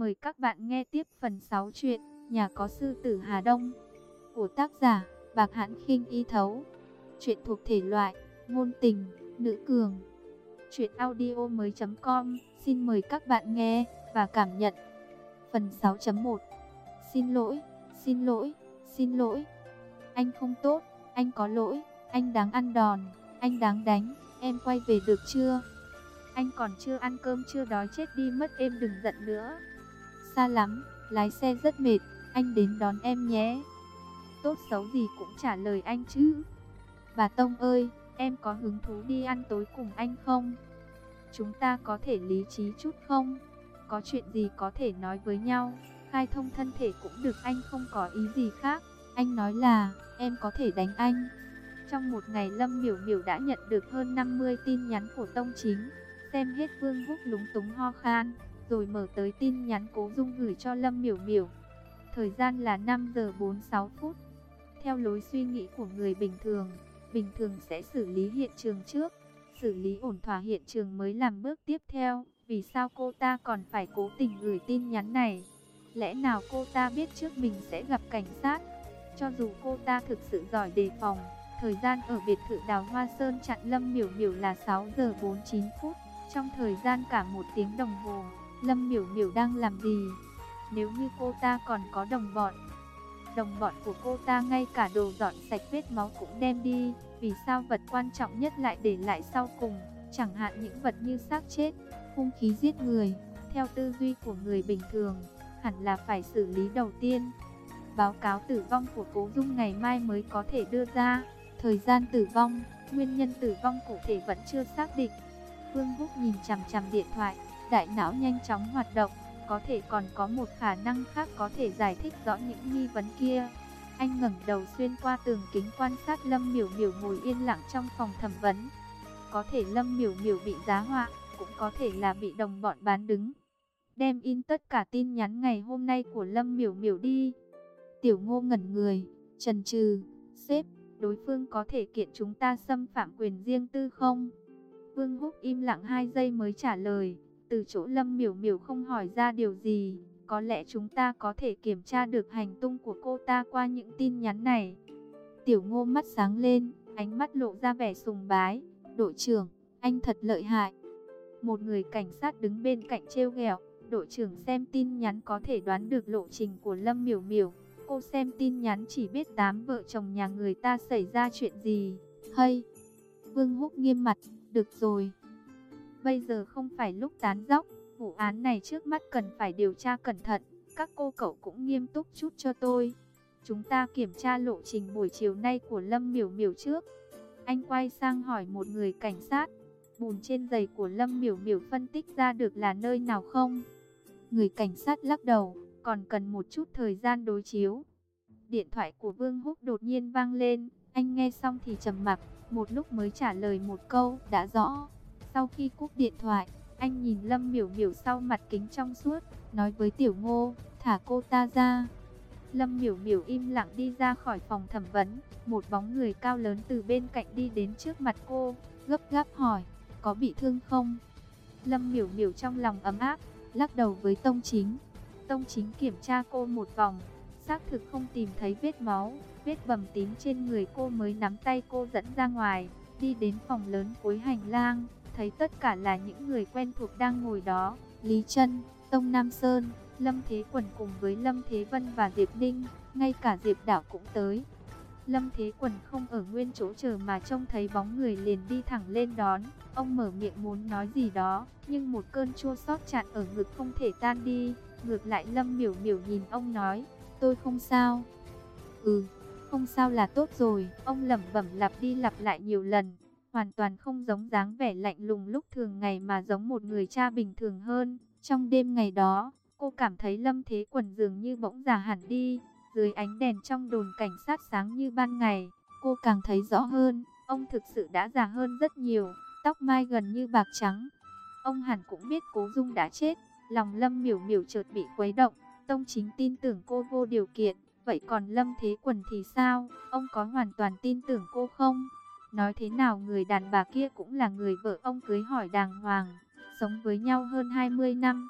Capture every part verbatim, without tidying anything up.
Mời các bạn nghe tiếp phần sáu truyện Nhà có sư tử Hà Đông của tác giả Bạc Hãn Khinh Y Thấu. Truyện thuộc thể loại ngôn tình, nữ cường. Truyện audio mới chấm com. Xin mời các bạn nghe và cảm nhận. Phần sáu chấm một. Xin lỗi, xin lỗi, xin lỗi. Anh không tốt, anh có lỗi, anh đáng ăn đòn, anh đáng đánh, em quay về được chưa? Anh còn chưa ăn cơm, chưa đói chết đi mất, em đừng giận nữa. Xa lắm, lái xe rất mệt, anh đến đón em nhé. Tốt xấu gì cũng trả lời anh chứ. Bà Tông ơi, em có hứng thú đi ăn tối cùng anh không? Chúng ta có thể lý trí chút không? Có chuyện gì có thể nói với nhau, khai thông thân thể cũng được, anh không có ý gì khác. Anh nói là, em có thể đánh anh. Trong một ngày Lâm Miểu Miểu đã nhận được hơn năm mươi tin nhắn của Tông Chính. Xem hết Vương Húc lúng túng ho khan, rồi mở tới tin nhắn Cố Dung gửi cho Lâm Miểu Miểu. Thời gian là năm giờ bốn mươi sáu phút. Theo lối suy nghĩ của người bình thường, bình thường sẽ xử lý hiện trường trước, xử lý ổn thỏa hiện trường mới làm bước tiếp theo. Vì sao cô ta còn phải cố tình gửi tin nhắn này? Lẽ nào cô ta biết trước mình sẽ gặp cảnh sát? Cho dù cô ta thực sự giỏi đề phòng, thời gian ở biệt thự Đào Hoa Sơn chặn Lâm Miểu Miểu là sáu giờ bốn mươi chín phút. Trong thời gian cả một tiếng đồng hồ, Lâm Miểu Miểu đang làm gì? Nếu như cô ta còn có đồng bọn, đồng bọn của cô ta ngay cả đồ dọn sạch vết máu cũng đem đi, vì sao vật quan trọng nhất lại để lại sau cùng? Chẳng hạn những vật như xác chết, hung khí giết người, theo tư duy của người bình thường, hẳn là phải xử lý đầu tiên. Báo cáo tử vong của Cố Dung ngày mai mới có thể đưa ra. Thời gian tử vong, nguyên nhân tử vong cụ thể vẫn chưa xác định. Vương Húc nhìn chằm chằm điện thoại, đại não nhanh chóng hoạt động. Có thể còn có một khả năng khác có thể giải thích rõ những nghi vấn kia. Anh ngẩng đầu xuyên qua tường kính quan sát Lâm Miểu Miểu ngồi yên lặng trong phòng thẩm vấn. Có thể Lâm Miểu Miểu bị giá họa, cũng có thể là bị đồng bọn bán đứng. Đem in tất cả tin nhắn ngày hôm nay của Lâm Miểu Miểu đi. Tiểu Ngô ngẩn người, chần chừ, sếp, đối phương có thể kiện chúng ta xâm phạm quyền riêng tư không? Vương Húc im lặng hai giây mới trả lời, từ chỗ Lâm Miểu Miểu không hỏi ra điều gì, có lẽ chúng ta có thể kiểm tra được hành tung của cô ta qua những tin nhắn này. Tiểu Ngô mắt sáng lên, ánh mắt lộ ra vẻ sùng bái, đội trưởng, anh thật lợi hại. Một người cảnh sát đứng bên cạnh trêu ghẹo, đội trưởng xem tin nhắn có thể đoán được lộ trình của Lâm Miểu Miểu. Cô xem tin nhắn chỉ biết tám vợ chồng nhà người ta xảy ra chuyện gì. Hay! Vương Húc nghiêm mặt, được rồi. Bây giờ không phải lúc tán dóc, vụ án này trước mắt cần phải điều tra cẩn thận. Các cô cậu cũng nghiêm túc chút cho tôi. Chúng ta kiểm tra lộ trình buổi chiều nay của Lâm Miểu Miểu trước. Anh quay sang hỏi một người cảnh sát, bùn trên giày của Lâm Miểu Miểu phân tích ra được là nơi nào không? Người cảnh sát lắc đầu, còn cần một chút thời gian đối chiếu. Điện thoại của Vương Húc đột nhiên vang lên, anh nghe xong thì trầm mặc, một lúc mới trả lời một câu, đã rõ. Sau khi cúp điện thoại, anh nhìn Lâm Miểu Miểu sau mặt kính trong suốt, nói với Tiểu Ngô, thả cô ta ra. Lâm Miểu Miểu im lặng đi ra khỏi phòng thẩm vấn, một bóng người cao lớn từ bên cạnh đi đến trước mặt cô, gấp gáp hỏi, có bị thương không? Lâm Miểu Miểu trong lòng ấm áp, lắc đầu với Tông Chính. Tông Chính kiểm tra cô một vòng, xác thực không tìm thấy vết máu, vết bầm tím trên người cô mới nắm tay cô dẫn ra ngoài, đi đến phòng lớn cuối hành lang, thấy tất cả là những người quen thuộc đang ngồi đó, Lý Trân, Tông Nam Sơn, Lâm Thế Quần cùng với Lâm Thế Vân và Diệp Ninh, ngay cả Diệp Đảo cũng tới. Lâm Thế Quần không ở nguyên chỗ chờ mà trông thấy bóng người liền đi thẳng lên đón, ông mở miệng muốn nói gì đó, nhưng một cơn chua xót chặn ở ngực không thể tan đi, ngược lại Lâm Miểu Miểu nhìn ông nói, tôi không sao. Ừ, không sao là tốt rồi, ông lẩm bẩm lặp đi lặp lại nhiều lần, hoàn toàn không giống dáng vẻ lạnh lùng lúc thường ngày mà giống một người cha bình thường hơn. Trong đêm ngày đó, cô cảm thấy Lâm Thế Quần dường như bỗng già hẳn đi, dưới ánh đèn trong đồn cảnh sát sáng như ban ngày, cô càng thấy rõ hơn, ông thực sự đã già hơn rất nhiều, tóc mai gần như bạc trắng. Ông hẳn cũng biết Cố Dung đã chết, lòng Lâm Miểu Miểu chợt bị khuấy động. Tông Chính tin tưởng cô vô điều kiện, vậy còn Lâm Thế Quần thì sao? Ông có hoàn toàn tin tưởng cô không? Nói thế nào người đàn bà kia cũng là người vợ ông cưới hỏi đàng hoàng, sống với nhau hơn hai mươi năm.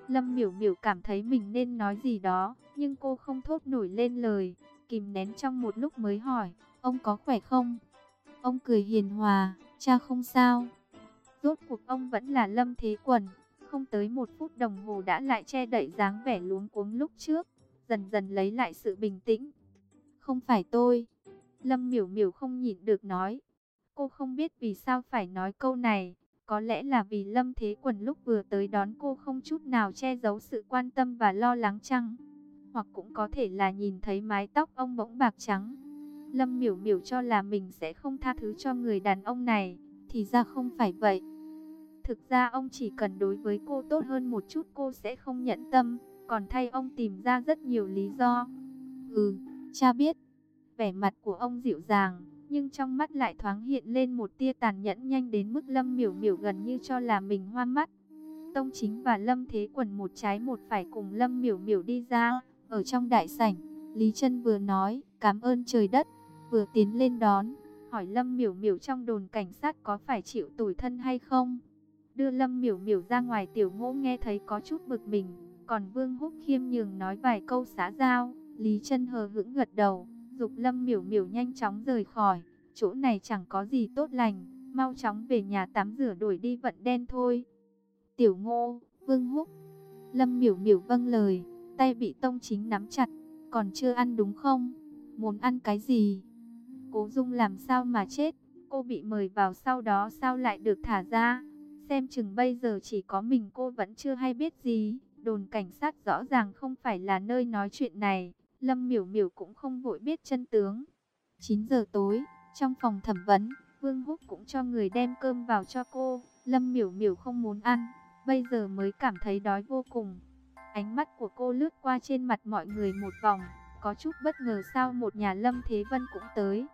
Lâm Miểu Miểu cảm thấy mình nên nói gì đó, nhưng cô không thốt nổi lên lời, kìm nén trong một lúc mới hỏi, ông có khỏe không? Ông cười hiền hòa, cha không sao. Rốt cuộc ông vẫn là Lâm Thế Quần, không tới một phút đồng hồ đã lại che đậy dáng vẻ luống cuống lúc trước, dần dần lấy lại sự bình tĩnh. Không phải tôi. Lâm Miểu Miểu không nhịn được nói. Cô không biết vì sao phải nói câu này, có lẽ là vì Lâm Thế Quần lúc vừa tới đón cô không chút nào che giấu sự quan tâm và lo lắng chăng? Hoặc cũng có thể là nhìn thấy mái tóc ông bỗng bạc trắng. Lâm Miểu Miểu cho là mình sẽ không tha thứ cho người đàn ông này, thì ra không phải vậy. Thực ra ông chỉ cần đối với cô tốt hơn một chút cô sẽ không nhẫn tâm, còn thay ông tìm ra rất nhiều lý do. Ừ, cha biết. Vẻ mặt của ông dịu dàng, nhưng trong mắt lại thoáng hiện lên một tia tàn nhẫn nhanh đến mức Lâm Miểu Miểu gần như cho là mình hoa mắt. Tông Chính và Lâm Thế Quần một trái một phải cùng Lâm Miểu Miểu đi ra. Ở trong đại sảnh, Lý Chân vừa nói cảm ơn trời đất, vừa tiến lên đón, hỏi Lâm Miểu Miểu trong đồn cảnh sát có phải chịu tủi thân hay không. Đưa Lâm Miểu Miểu ra ngoài, Tiểu Ngô nghe thấy có chút bực mình, còn Vương Húc khiêm nhường nói vài câu xã giao. Lý Chân hờ hững gật đầu, giục Lâm Miểu Miểu nhanh chóng rời khỏi, chỗ này chẳng có gì tốt lành, mau chóng về nhà tắm rửa đổi đi vận đen thôi. Tiểu Ngô, Vương Húc. Lâm Miểu Miểu vâng lời, tay bị Tông Chính nắm chặt, còn chưa ăn đúng không? Muốn ăn cái gì? Cố Dung làm sao mà chết? Cô bị mời vào sau đó sao lại được thả ra? Xem chừng bây giờ chỉ có mình cô vẫn chưa hay biết gì. Đồn cảnh sát rõ ràng không phải là nơi nói chuyện này. Lâm Miểu Miểu cũng không vội biết chân tướng. chín giờ tối, trong phòng thẩm vấn, Vương Húc cũng cho người đem cơm vào cho cô. Lâm Miểu Miểu không muốn ăn, bây giờ mới cảm thấy đói vô cùng. Ánh mắt của cô lướt qua trên mặt mọi người một vòng, có chút bất ngờ sao một nhà Lâm Thế Vân cũng tới.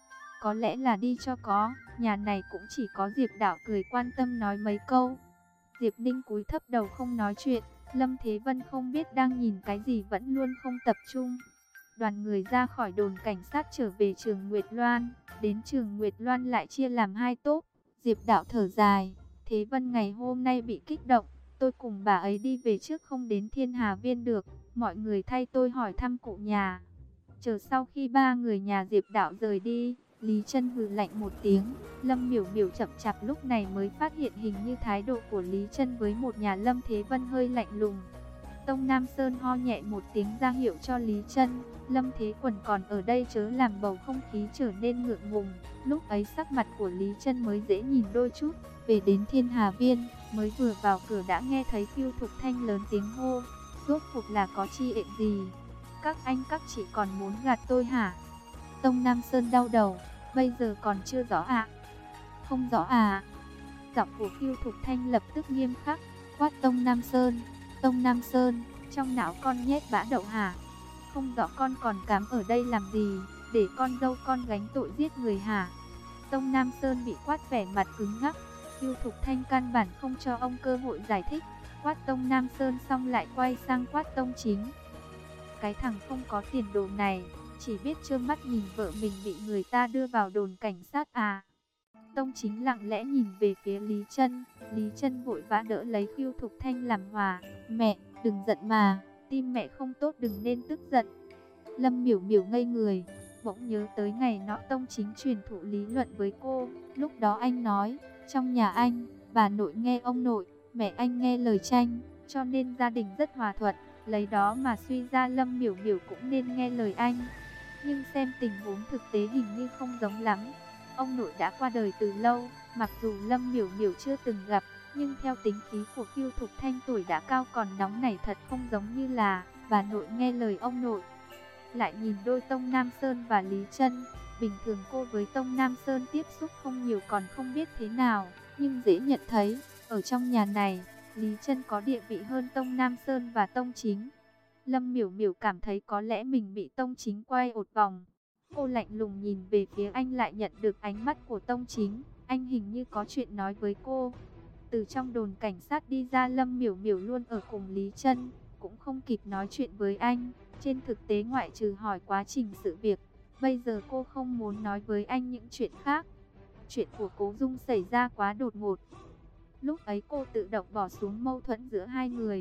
Có lẽ là đi cho có, nhà này cũng chỉ có Diệp Đạo cười quan tâm nói mấy câu. Diệp Ninh cúi thấp đầu không nói chuyện, Lâm Thế Vân không biết đang nhìn cái gì vẫn luôn không tập trung. Đoàn người ra khỏi đồn cảnh sát trở về trường Nguyệt Loan, đến trường Nguyệt Loan lại chia làm hai tốp. Diệp Đạo thở dài, Thế Vân ngày hôm nay bị kích động, tôi cùng bà ấy đi về trước không đến Thiên Hà Viên được, mọi người thay tôi hỏi thăm cụ nhà. Chờ sau khi ba người nhà Diệp Đạo rời đi, Lý Chân hừ lạnh một tiếng. Lâm Miểu Miểu chậm chạp lúc này mới phát hiện hình như thái độ của Lý Chân với một nhà Lâm Thế Vân hơi lạnh lùng. Tông Nam Sơn ho nhẹ một tiếng ra hiệu cho Lý Chân. Lâm Thế Quần còn ở đây chớ làm bầu không khí trở nên ngượng ngùng. Lúc ấy sắc mặt của Lý Chân mới dễ nhìn đôi chút. Về đến Thiên Hà Viên, mới vừa vào cửa đã nghe thấy Phiêu Thục Thanh lớn tiếng hô. Rốt cuộc là có chi ện gì? Các anh các chị còn muốn gạt tôi hả? Tông Nam Sơn đau đầu, bây giờ còn chưa rõ ạ. Không rõ à? Giọng của Phiêu Thục Thanh lập tức nghiêm khắc, quát Tông Nam Sơn. Tông Nam Sơn, trong não con nhét bã đậu hả? Không rõ con còn cám ở đây làm gì, để con dâu con gánh tội giết người hả? Tông Nam Sơn bị quát vẻ mặt cứng ngắc. Phiêu Thục Thanh căn bản không cho ông cơ hội giải thích. Quát Tông Nam Sơn xong lại quay sang quát Tông Chính. Cái thằng không có tiền đồ này, chỉ biết trơ mắt nhìn vợ mình bị người ta đưa vào đồn cảnh sát à? Tông Chính lặng lẽ nhìn về phía Lý Chân. Lý Chân vội vã đỡ lấy Phiêu Thục Thanh làm hòa. Mẹ, đừng giận mà, tim mẹ không tốt đừng nên tức giận. Lâm Miểu Miểu ngây người, bỗng nhớ tới ngày nọ Tông Chính truyền thụ lý luận với cô. Lúc đó anh nói, trong nhà anh, bà nội nghe ông nội, mẹ anh nghe lời Tranh, cho nên gia đình rất hòa thuận. Lấy đó mà suy ra Lâm Miểu Miểu cũng nên nghe lời anh. Nhưng xem tình huống thực tế hình như không giống lắm. Ông nội đã qua đời từ lâu, mặc dù Lâm Miểu Miểu chưa từng gặp, nhưng theo tính khí của Phiêu Thục Thanh tuổi đã cao còn nóng nảy thật không giống như là bà nội nghe lời ông nội. Lại nhìn đôi Tông Nam Sơn và Lý Chân, bình thường cô với Tông Nam Sơn tiếp xúc không nhiều còn không biết thế nào, nhưng dễ nhận thấy, ở trong nhà này, Lý Chân có địa vị hơn Tông Nam Sơn và Tông Chính. Lâm Miểu Miểu cảm thấy có lẽ mình bị Tông Chính quay một vòng. Cô lạnh lùng nhìn về phía anh lại nhận được ánh mắt của Tông Chính. Anh hình như có chuyện nói với cô. Từ trong đồn cảnh sát đi ra Lâm Miểu Miểu luôn ở cùng Lý Chân, cũng không kịp nói chuyện với anh. Trên thực tế ngoại trừ hỏi quá trình sự việc, bây giờ cô không muốn nói với anh những chuyện khác. Chuyện của Cố Dung xảy ra quá đột ngột. Lúc ấy cô tự động bỏ xuống mâu thuẫn giữa hai người.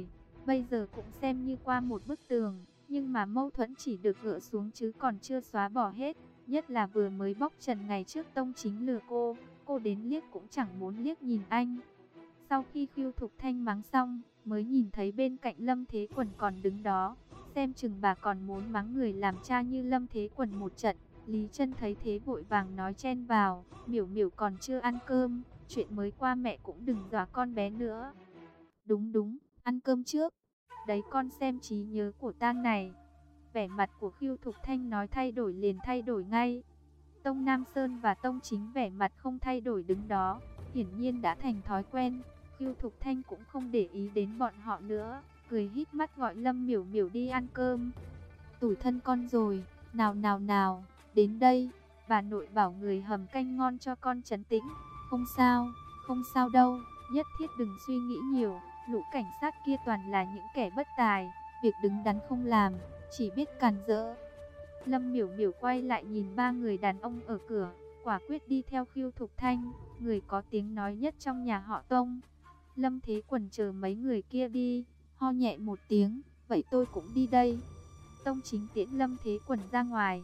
bây giờ cũng xem như qua một bức tường, nhưng mà mâu thuẫn chỉ được gỡ xuống chứ còn chưa xóa bỏ hết. Nhất là vừa mới bóc trần ngày trước Tông Chính lừa cô, cô đến liếc cũng chẳng muốn liếc nhìn anh. Sau khi Khưu Thục Thanh mắng xong, mới nhìn thấy bên cạnh Lâm Thế Quần còn đứng đó. Xem chừng bà còn muốn mắng người làm cha như Lâm Thế Quần một trận. Lý Trân thấy thế vội vàng nói chen vào, Miểu Miểu còn chưa ăn cơm, chuyện mới qua mẹ cũng đừng dọa con bé nữa. Đúng đúng, ăn cơm trước. Đấy con xem trí nhớ của ta này. Vẻ mặt của Khưu Thục Thanh nói thay đổi liền thay đổi ngay. Tông Nam Sơn và Tông Chính vẻ mặt không thay đổi đứng đó, hiển nhiên đã thành thói quen. Khưu Thục Thanh cũng không để ý đến bọn họ nữa, cười híp mắt gọi Lâm Miểu Miểu đi ăn cơm. Tủi thân con rồi, nào nào nào, đến đây. Bà nội bảo người hầm canh ngon cho con trấn tĩnh. Không sao, không sao đâu, nhất thiết đừng suy nghĩ nhiều. Lũ cảnh sát kia toàn là những kẻ bất tài, việc đứng đắn không làm, chỉ biết càn rỡ. Lâm Miểu Miểu quay lại nhìn ba người đàn ông ở cửa, quả quyết đi theo Khưu Thục Thanh, người có tiếng nói nhất trong nhà họ Tông. Lâm Thế Quần chờ mấy người kia đi, ho nhẹ một tiếng, vậy tôi cũng đi đây. Tông Chính tiễn Lâm Thế Quần ra ngoài.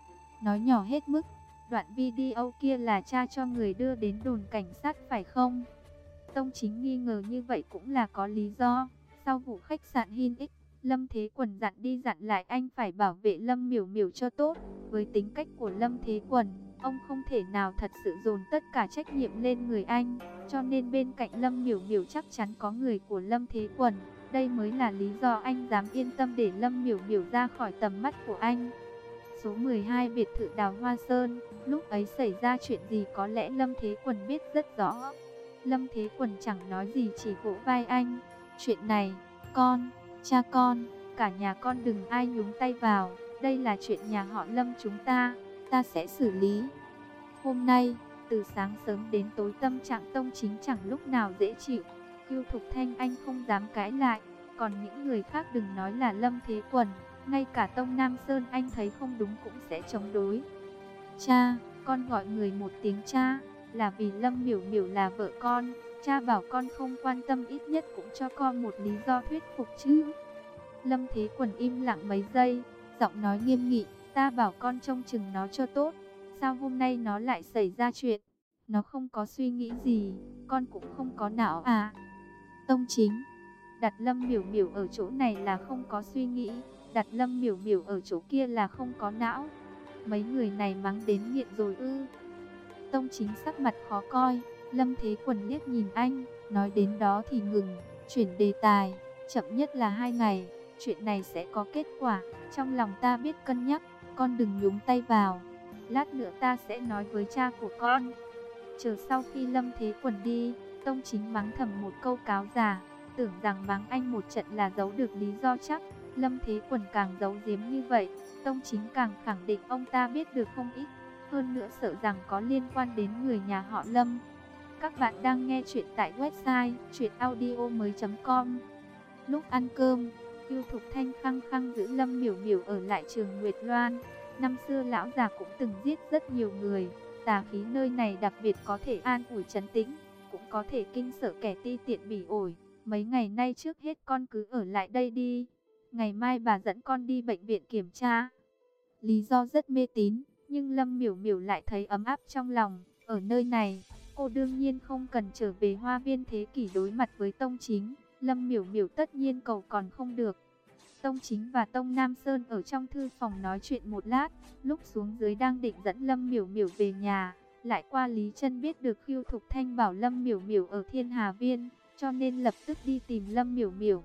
Nói nhỏ hết mức, đoạn video kia là cha cho người đưa đến đồn cảnh sát phải không? Tông Chính nghi ngờ như vậy cũng là có lý do. Sau vụ khách sạn Hin X, Lâm Thế Quần dặn đi dặn lại anh phải bảo vệ Lâm Miểu Miểu cho tốt. Với tính cách của Lâm Thế Quần, ông không thể nào thật sự dồn tất cả trách nhiệm lên người anh. Cho nên bên cạnh Lâm Miểu Miểu chắc chắn có người của Lâm Thế Quần. Đây mới là lý do anh dám yên tâm để Lâm Miểu Miểu ra khỏi tầm mắt của anh. Số mười hai biệt thự Đào Hoa Sơn, lúc ấy xảy ra chuyện gì có lẽ Lâm Thế Quần biết rất rõ. Lâm Thế Quần chẳng nói gì chỉ vỗ vai anh. Chuyện này, con, cha con, cả nhà con đừng ai nhúng tay vào. Đây là chuyện nhà họ Lâm chúng ta, ta sẽ xử lý. Hôm nay, từ sáng sớm đến tối tâm trạng Tông Chính chẳng lúc nào dễ chịu. Khưu Thục Thanh anh không dám cãi lại, còn những người khác đừng nói là Lâm Thế Quần. Ngay cả Tông Nam Sơn anh thấy không đúng cũng sẽ chống đối. Cha, con gọi người một tiếng cha, là vì Lâm Miểu Miểu là vợ con. Cha bảo con không quan tâm ít nhất cũng cho con một lý do thuyết phục chứ. Lâm Thế Quần im lặng mấy giây, giọng nói nghiêm nghị, ta bảo con trông chừng nó cho tốt. Sao hôm nay nó lại xảy ra chuyện? Nó không có suy nghĩ gì, con cũng không có não à? Tông Chính, đặt Lâm Miểu Miểu ở chỗ này là không có suy nghĩ, đặt Lâm Miểu Miểu ở chỗ kia là không có não. Mấy người này mắng đến nghiện rồi ư? Tông Chính sắc mặt khó coi. Lâm Thế Quần liếc nhìn anh, nói đến đó thì ngừng, chuyển đề tài, chậm nhất là hai ngày, chuyện này sẽ có kết quả, trong lòng ta biết cân nhắc, con đừng nhúng tay vào, lát nữa ta sẽ nói với cha của con. Chờ sau khi Lâm Thế Quần đi, Tông Chính mắng thầm một câu cáo già, tưởng rằng mắng anh một trận là giấu được lý do chắc. Lâm Thế Quần càng giấu giếm như vậy, Tông Chính càng khẳng định ông ta biết được không ít, hơn nữa sợ rằng có liên quan đến người nhà họ Lâm. Các bạn đang nghe chuyện tại website truyện audio mới chấm com. Lúc ăn cơm, Khưu Thục Thanh khăng khăng giữ Lâm Miểu Miểu ở lại trường Nguyệt Loan. Năm xưa lão già cũng từng giết rất nhiều người, tà khí nơi này đặc biệt có thể an ủi trấn tĩnh, cũng có thể kinh sợ kẻ ti tiện bỉ ổi. Mấy ngày nay trước hết con cứ ở lại đây đi, ngày mai bà dẫn con đi bệnh viện kiểm tra. Lý do rất mê tín, nhưng Lâm Miểu Miểu lại thấy ấm áp trong lòng. Ở nơi này, cô đương nhiên không cần trở về Hoa Viên Thế Kỷ đối mặt với Tông Chính. Lâm Miểu Miểu tất nhiên cầu còn không được. Tông Chính và Tông Nam Sơn ở trong thư phòng nói chuyện một lát, lúc xuống dưới đang định dẫn Lâm Miểu Miểu về nhà, lại qua Lý Trân biết được Khưu Thục Thanh bảo Lâm Miểu Miểu ở Thiên Hà Viên, cho nên lập tức đi tìm Lâm Miểu Miểu.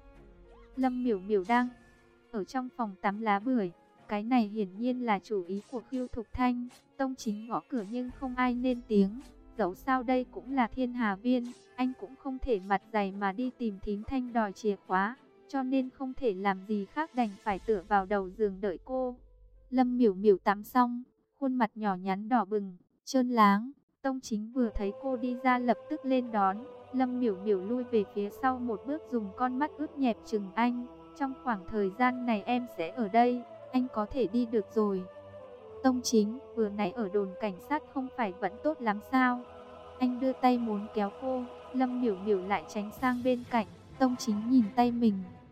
Lâm Miểu Miểu đang ở trong phòng tắm lá bưởi. Cái này hiển nhiên là chủ ý của Khưu Thục Thanh. Tông Chính gõ cửa nhưng không ai nên tiếng. Dẫu sao đây cũng là Thiên Hà Viên, anh cũng không thể mặt dày mà đi tìm thím Thanh đòi chìa khóa, cho nên không thể làm gì khác đành phải tựa vào đầu giường đợi cô. Lâm Miểu Miểu tắm xong, khuôn mặt nhỏ nhắn đỏ bừng, trơn láng. Tông Chính vừa thấy cô đi ra lập tức lên đón. Lâm Miểu Miểu lui về phía sau một bước, dùng con mắt ướt nhẹp chừng anh. Trong khoảng thời gian này em sẽ ở đây, anh có thể đi được rồi. Tông Chính, vừa nãy ở đồn cảnh sát không phải vẫn tốt lắm sao? Anh đưa tay muốn kéo cô, Lâm Miểu Miểu lại tránh sang bên cạnh. Tông Chính nhìn tay mình,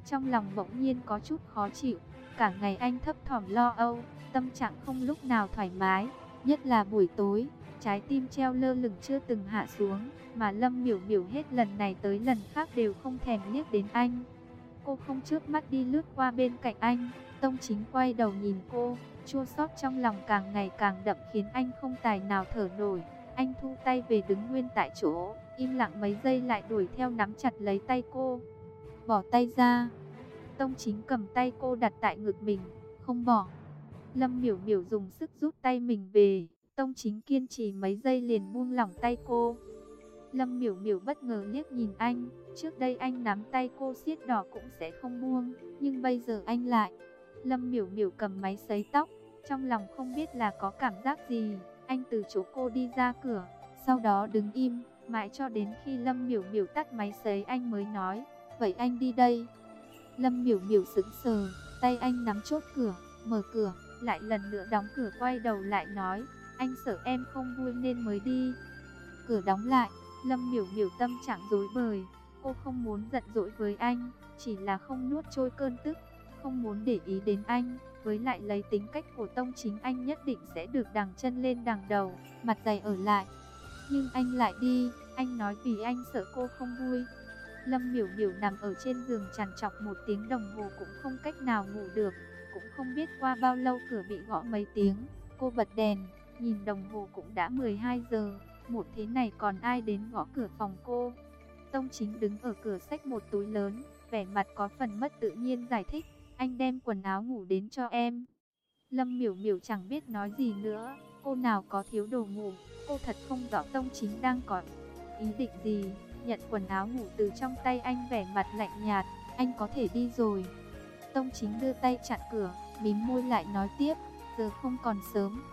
trong lòng bỗng nhiên có chút khó chịu. Cả ngày anh thấp thỏm lo âu, tâm trạng không lúc nào thoải mái, nhất là buổi tối, trái tim treo lơ lửng chưa từng hạ xuống, mà Lâm Miểu Miểu hết lần này tới lần khác đều không thèm liếc đến anh. Cô không chớp mắt đi lướt qua bên cạnh anh, Tông Chính quay đầu nhìn cô, chua xót trong lòng càng ngày càng đậm khiến anh không tài nào thở nổi. Anh thu tay về đứng nguyên tại chỗ, im lặng mấy giây lại đuổi theo nắm chặt lấy tay cô. Bỏ tay ra. Tông Chính cầm tay cô đặt tại ngực mình, không bỏ. Lâm Miểu Miểu dùng sức rút tay mình về, Tông Chính kiên trì mấy giây liền buông lỏng tay cô. Lâm Miểu Miểu bất ngờ liếc nhìn anh, trước đây anh nắm tay cô siết đỏ cũng sẽ không buông, nhưng bây giờ anh lại. Lâm Miểu Miểu cầm máy sấy tóc, trong lòng không biết là có cảm giác gì. Anh từ chỗ cô đi ra cửa, sau đó đứng im, mãi cho đến khi Lâm Miểu Miểu tắt máy sấy anh mới nói, vậy anh đi đây. Lâm Miểu Miểu sững sờ, tay anh nắm chốt cửa, mở cửa, lại lần nữa đóng cửa, quay đầu lại nói, anh sợ em không vui nên mới đi. Cửa đóng lại, Lâm Miểu Miểu tâm trạng rối bời, cô không muốn giận dỗi với anh, chỉ là không nuốt trôi cơn tức, không muốn để ý đến anh. Với lại lấy tính cách của Tông Chính, anh nhất định sẽ được đằng chân lên đằng đầu, mặt dày ở lại. Nhưng anh lại đi, anh nói vì anh sợ cô không vui. Lâm Miểu Miểu nằm ở trên giường trằn trọc một tiếng đồng hồ cũng không cách nào ngủ được. Cũng không biết qua bao lâu cửa bị gõ mấy tiếng. Cô bật đèn, nhìn đồng hồ cũng đã mười hai giờ. Một thế này còn ai đến gõ cửa phòng cô? Tông Chính đứng ở cửa xách một túi lớn, vẻ mặt có phần mất tự nhiên giải thích, anh đem quần áo ngủ đến cho em. Lâm Miểu Miểu chẳng biết nói gì nữa, cô nào có thiếu đồ ngủ, cô thật không rõ Tông Chính đang có ý định gì. Nhận quần áo ngủ từ trong tay anh, vẻ mặt lạnh nhạt, anh có thể đi rồi. Tông Chính đưa tay chặn cửa, mím môi lại nói tiếp, giờ không còn sớm.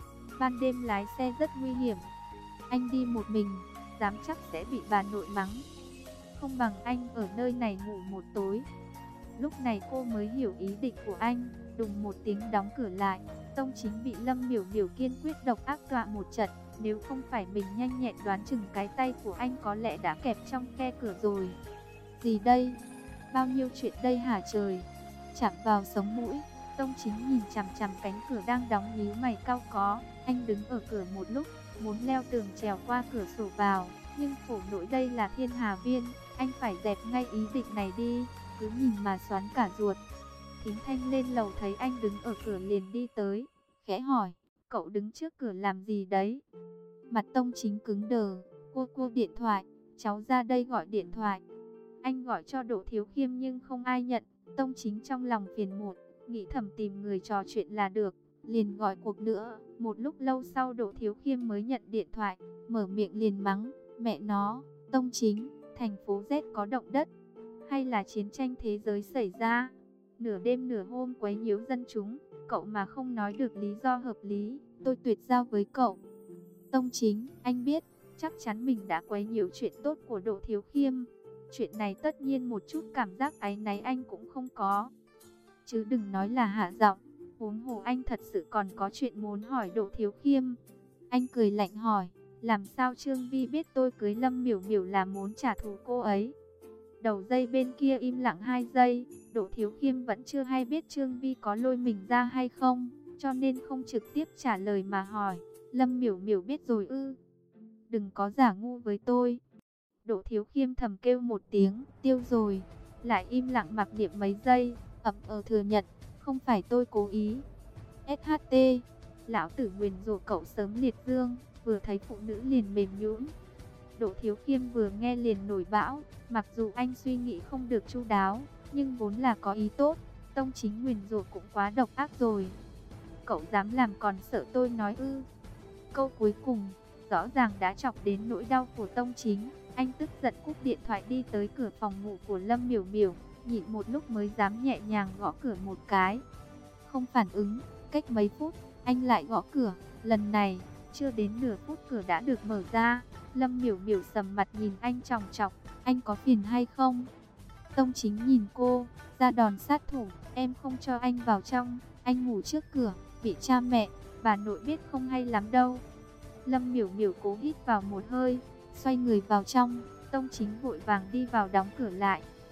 Ban đêm lái xe rất nguy hiểm, anh đi một mình, dám chắc sẽ bị bà nội mắng. Không bằng anh ở nơi này ngủ một tối. Lúc này cô mới hiểu ý định của anh, đùng một tiếng đóng cửa lại. Tông Chính bị Lâm Miểu Miểu kiên quyết độc ác dọa một trận. Nếu không phải mình nhanh nhẹn đoán chừng cái tay của anh có lẽ đã kẹp trong khe cửa rồi. Gì đây? Bao nhiêu chuyện đây hả trời? Chạm vào sống mũi, Tông Chính nhìn chằm chằm cánh cửa đang đóng, nhíu mày cau có. Anh đứng ở cửa một lúc, muốn leo tường trèo qua cửa sổ vào, nhưng khổ nỗi đây là Thiên Hà Viên, anh phải dẹp ngay ý định này đi, cứ nhìn mà xoắn cả ruột. Thính Thanh lên lầu thấy anh đứng ở cửa liền đi tới, khẽ hỏi, cậu đứng trước cửa làm gì đấy? Mặt Tông Chính cứng đờ, cô cô điện thoại, cháu ra đây gọi điện thoại. Anh gọi cho Đỗ Thiếu Khiêm nhưng không ai nhận. Tông Chính trong lòng phiền muộn, nghĩ thầm tìm người trò chuyện là được, liền gọi cuộc nữa. Một lúc lâu sau Đỗ Thiếu Khiêm mới nhận điện thoại, mở miệng liền mắng, mẹ nó, Tông Chính, thành phố Z có động đất, hay là chiến tranh thế giới xảy ra? Nửa đêm nửa hôm quấy nhiễu dân chúng, cậu mà không nói được lý do hợp lý, tôi tuyệt giao với cậu. Tông Chính, anh biết, chắc chắn mình đã quấy nhiễu chuyện tốt của Đỗ Thiếu Khiêm. Chuyện này tất nhiên một chút cảm giác áy náy anh cũng không có. Chứ đừng nói là hạ giọng, huống hồ anh thật sự còn có chuyện muốn hỏi Đỗ Thiếu Khiêm. Anh cười lạnh hỏi, làm sao Trương Vi biết tôi cưới Lâm Miểu Miểu là muốn trả thù cô ấy? Đầu dây bên kia im lặng hai giây, Đỗ Thiếu Khiêm vẫn chưa hay biết Trương Vi có lôi mình ra hay không, cho nên không trực tiếp trả lời mà hỏi, Lâm Miểu Miểu biết rồi ư? Đừng có giả ngu với tôi. Đỗ Thiếu Khiêm thầm kêu một tiếng, tiêu rồi, lại im lặng mặc niệm mấy giây, ậm ờ thừa nhận, không phải tôi cố ý. ét hát tê, lão tử nguyền rủa cậu sớm liệt dương, vừa thấy phụ nữ liền mềm nhũn. Đỗ Thiếu Khiêm vừa nghe liền nổi bão, mặc dù anh suy nghĩ không được chu đáo, nhưng vốn là có ý tốt, Tông Chính nguyền rủa cũng quá độc ác rồi. Cậu dám làm còn sợ tôi nói ư? Câu cuối cùng, rõ ràng đã chọc đến nỗi đau của Tông Chính. Anh tức giận cúp điện thoại đi tới cửa phòng ngủ của Lâm Miểu Miểu, nhịn một lúc mới dám nhẹ nhàng gõ cửa một cái. Không phản ứng, cách mấy phút, anh lại gõ cửa, lần này, chưa đến nửa phút cửa đã được mở ra. Lâm Miểu Miểu sầm mặt nhìn anh chòng chọc, anh có phiền hay không? Tông Chính nhìn cô, ra đòn sát thủ, em không cho anh vào trong, anh ngủ trước cửa, bị cha mẹ, bà nội biết không hay lắm đâu. Lâm Miểu Miểu cố hít vào một hơi, xoay người vào trong, Tông Chính vội vàng đi vào đóng cửa lại.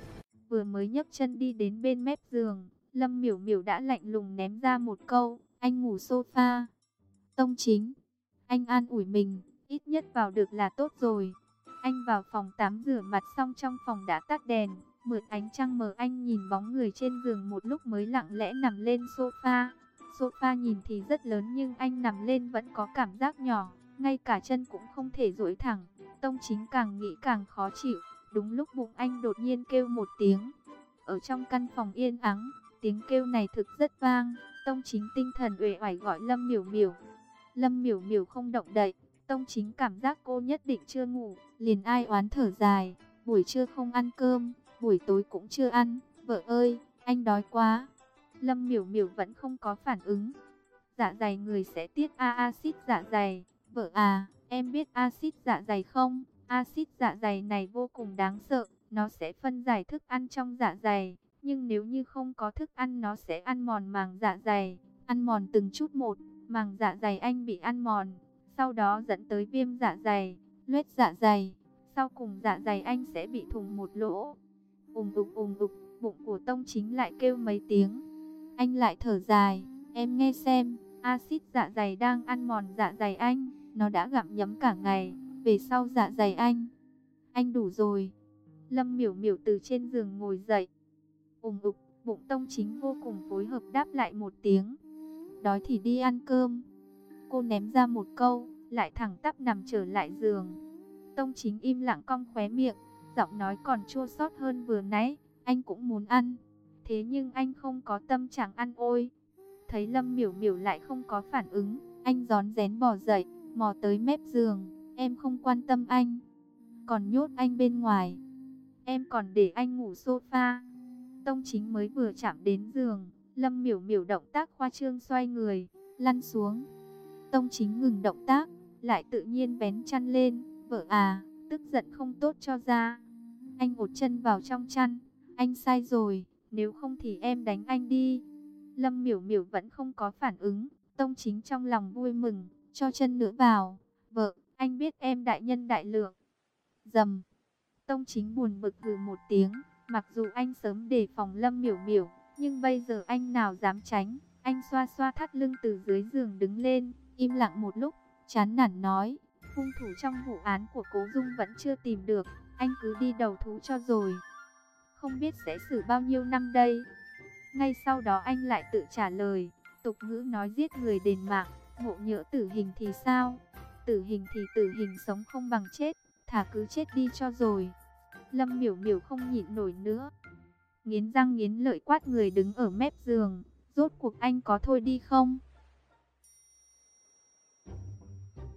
vừa mới nhấc chân đi đến bên mép giường, Lâm Miểu Miểu đã lạnh lùng ném ra một câu, anh ngủ sofa. Tông Chính, anh an ủi mình, ít nhất vào được là tốt rồi. Anh vào phòng tắm rửa mặt xong trong phòng đã tắt đèn, mượn ánh trăng mờ anh nhìn bóng người trên giường một lúc mới lặng lẽ nằm lên sofa. Sofa nhìn thì rất lớn nhưng anh nằm lên vẫn có cảm giác nhỏ, ngay cả chân cũng không thể duỗi thẳng. Tông Chính càng nghĩ càng khó chịu, đúng lúc bụng anh đột nhiên kêu một tiếng. Ở trong căn phòng yên ắng, tiếng kêu này thực rất vang. Tông Chính tinh thần uể oải gọi Lâm Miểu Miểu. Lâm Miểu Miểu không động đậy. Tông Chính cảm giác cô nhất định chưa ngủ, liền ai oán thở dài. Buổi trưa không ăn cơm, buổi tối cũng chưa ăn. Vợ ơi, anh đói quá. Lâm Miểu Miểu vẫn không có phản ứng. Dạ dày người sẽ tiết a axit dạ dày. Vợ à, em biết axit dạ dày không? Axit dạ dày này vô cùng đáng sợ, nó sẽ phân giải thức ăn trong dạ dày. Nhưng nếu như không có thức ăn nó sẽ ăn mòn màng dạ dày, ăn mòn từng chút một. Màng dạ dày anh bị ăn mòn, sau đó dẫn tới viêm dạ dày, loét dạ dày. Sau cùng dạ dày anh sẽ bị thủng một lỗ. Ùm ục ùm ục, bụng của Tông Chính lại kêu mấy tiếng. Anh lại thở dài, em nghe xem, axit dạ dày đang ăn mòn dạ dày anh, nó đã gặm nhấm cả ngày, về sau dạ dày anh. Anh đủ rồi. Lâm Miểu Miểu từ trên giường ngồi dậy. Ùm ục, bụng Tông Chính vô cùng phối hợp đáp lại một tiếng. Đói thì đi ăn cơm. Cô ném ra một câu, lại thẳng tắp nằm trở lại giường. Tông Chính im lặng cong khóe miệng, giọng nói còn chua xót hơn vừa nãy. Anh cũng muốn ăn, thế nhưng anh không có tâm trạng ăn ôi. Thấy Lâm Miểu Miểu lại không có phản ứng, anh rón rén bò dậy, mò tới mép giường. Em không quan tâm anh, còn nhốt anh bên ngoài. Em còn để anh ngủ sofa. Tông Chính mới vừa chạm đến giường, Lâm Miểu Miểu động tác khoa trương xoay người, lăn xuống. Tông Chính ngừng động tác, lại tự nhiên vén chăn lên. Vợ à, tức giận không tốt cho da. Anh ột chân vào trong chăn. Anh sai rồi, nếu không thì em đánh anh đi. Lâm Miểu Miểu vẫn không có phản ứng. Tông Chính trong lòng vui mừng, cho chân nữa vào. Vợ, anh biết em đại nhân đại lượng. Dầm. Tông Chính buồn bực hừ một tiếng. Mặc dù anh sớm đề phòng Lâm Miểu Miểu, nhưng bây giờ anh nào dám tránh. Anh xoa xoa thắt lưng từ dưới giường đứng lên, im lặng một lúc, chán nản nói. Hung thủ trong vụ án của Cố Dung vẫn chưa tìm được, anh cứ đi đầu thú cho rồi. Không biết sẽ xử bao nhiêu năm đây. Ngay sau đó anh lại tự trả lời. Tục ngữ nói giết người đền mạng, ngộ nhỡ tử hình thì sao? Tử hình thì tử hình, sống không bằng chết, thà cứ chết đi cho rồi. Lâm Miểu Miểu không nhịn nổi nữa, nghiến răng nghiến lợi quát người đứng ở mép giường. Rốt cuộc anh có thôi đi không?